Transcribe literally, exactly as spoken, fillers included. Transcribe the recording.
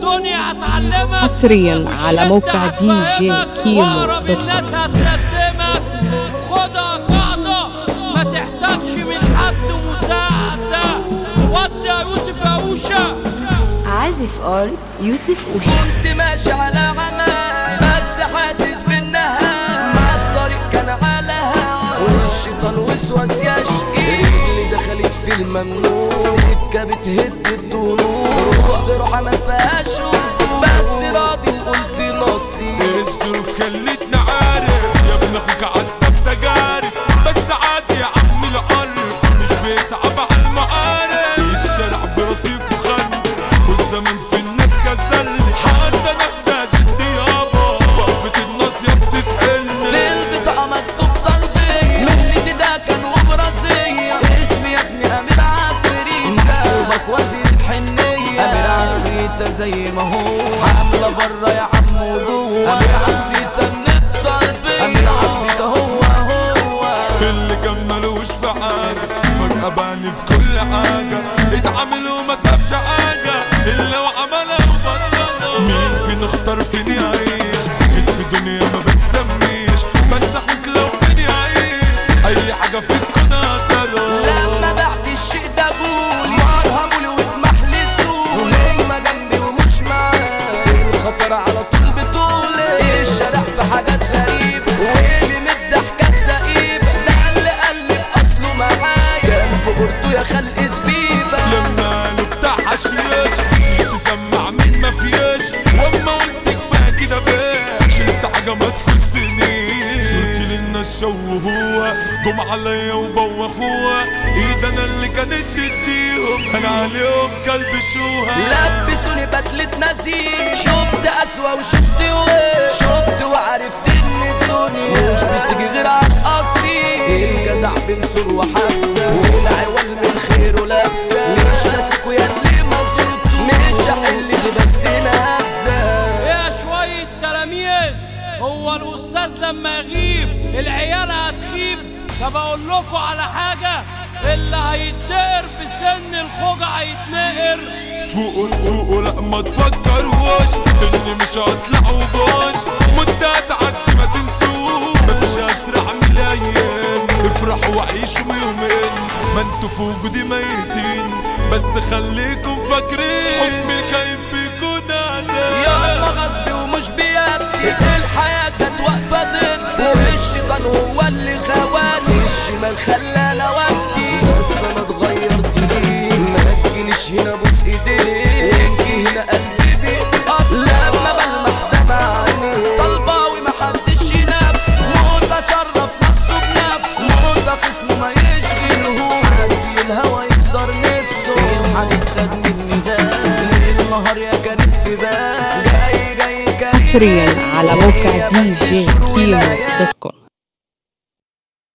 الدنيا هتعلمك حصريا على موقع دي جي كيمو دوت كوم. الناس هتقدمك خدها قاعدة ما تحتاجش من حد مساعدة. ودي يا يوسف يا أوشا عازف ار يوسف أوشا. كنت ماشي على عمى بس حاسس بالنهار مع الطريق كان على هوا والشيطان وسوس يشقي رجلي دخلت في الممنوع سكة بتهد الضلوع رحت روحة ما فيهاش بس راضي قلت نصيب. الظروف خلتني عارف يا ابن اخوك عدى بتجارب بس عادي يا عم القلب مش بيصعب على المعارف. الشارع برصيف وخن والزمن في الناس كزل حتى نفسها زد يابا وقفة الناصية بتسحلني في البطاقة مكتوب طلبي مهنتي ده كان ومرازية اسمي يا ابني أمير عفريتة محسوبك وزير الحنية أمير عفريتة زي ما هو عاملة برا يا عم وجوه أمير عفريتة النت طلبي أمير عفريتة هو هو اللي كان ملوش في حاجة فجأة باني في كل حاجة اتعامل وما سابش حاجة إلا وعملها وبطلها. مين فينا اختار فين يعيش جيت في دنيا ما بتسميش بس اخوك لو فين يعيش أي حاجة في الكون هقدرها. لما بعت الشيء ده بولي مرهمولي واتمحلي سولي هما جنبي ومش معايا في الخطر على طول بطولي الشارع في حاجات غريبة واللي متضحكة سقيبة ده اللي قلب أصله معايا كان في بورتو يا خلق زبيبة. لما قالوا بتاع حشيش نسيت تسمع مين ما فيش واما قلت كفايه كده بيه شلت حاجه ما تخصنيش صرت للناس شوهوها جم عليا وبوخوها ايد انا اللي كانت تديهم انا عليهم كلبشوها. لبسوني بدلة نزيه شفت أسوأ وشفت وين شفت وعرفت ان الدنيا مش بتجي غير عالقصير الجدع بنصر وحبسة والعوال من خيره لابسة مش ناسكوا يا اللي ما زرتوا مش هحل دي بس نبسة. يا شوية تلاميذ هو الأستاذ لما يغيب العيال هتخيب. طب أقول لكم على حاجة اللي هيتدقر بسن الخوجة هيتنقر. فوقوا فوقوا لا ما تفكروش اني مش هطلع وباش مدة هتعدي ما تنسوش مفيش اسرع من الايام افرحوا وعيشوا يومين ما انتوا في وجودي ميتين بس خليكم فاكرين حب الخايب بيكون عذاب. ياما غصبي ومش بيدي الحياة كانت واقفة ضدي الشيطان هو اللي خواني الشمال خلانا ودي بس انا اتغيرت ليه ما تجيليش هنا بوس ايديك انجي هنا قلبي بيقف لما بلمح دمعني طلباوي محدش ينافسه موت اشرف نفسه بنفسه موت خصمه ما يشغلهوش عندي الهوى يكسر نفسه الحديد خد مني غالي النهار يا كريم في بالي جاي جاي كريم حصريا على موقع دي جي كيمو دوت كوم.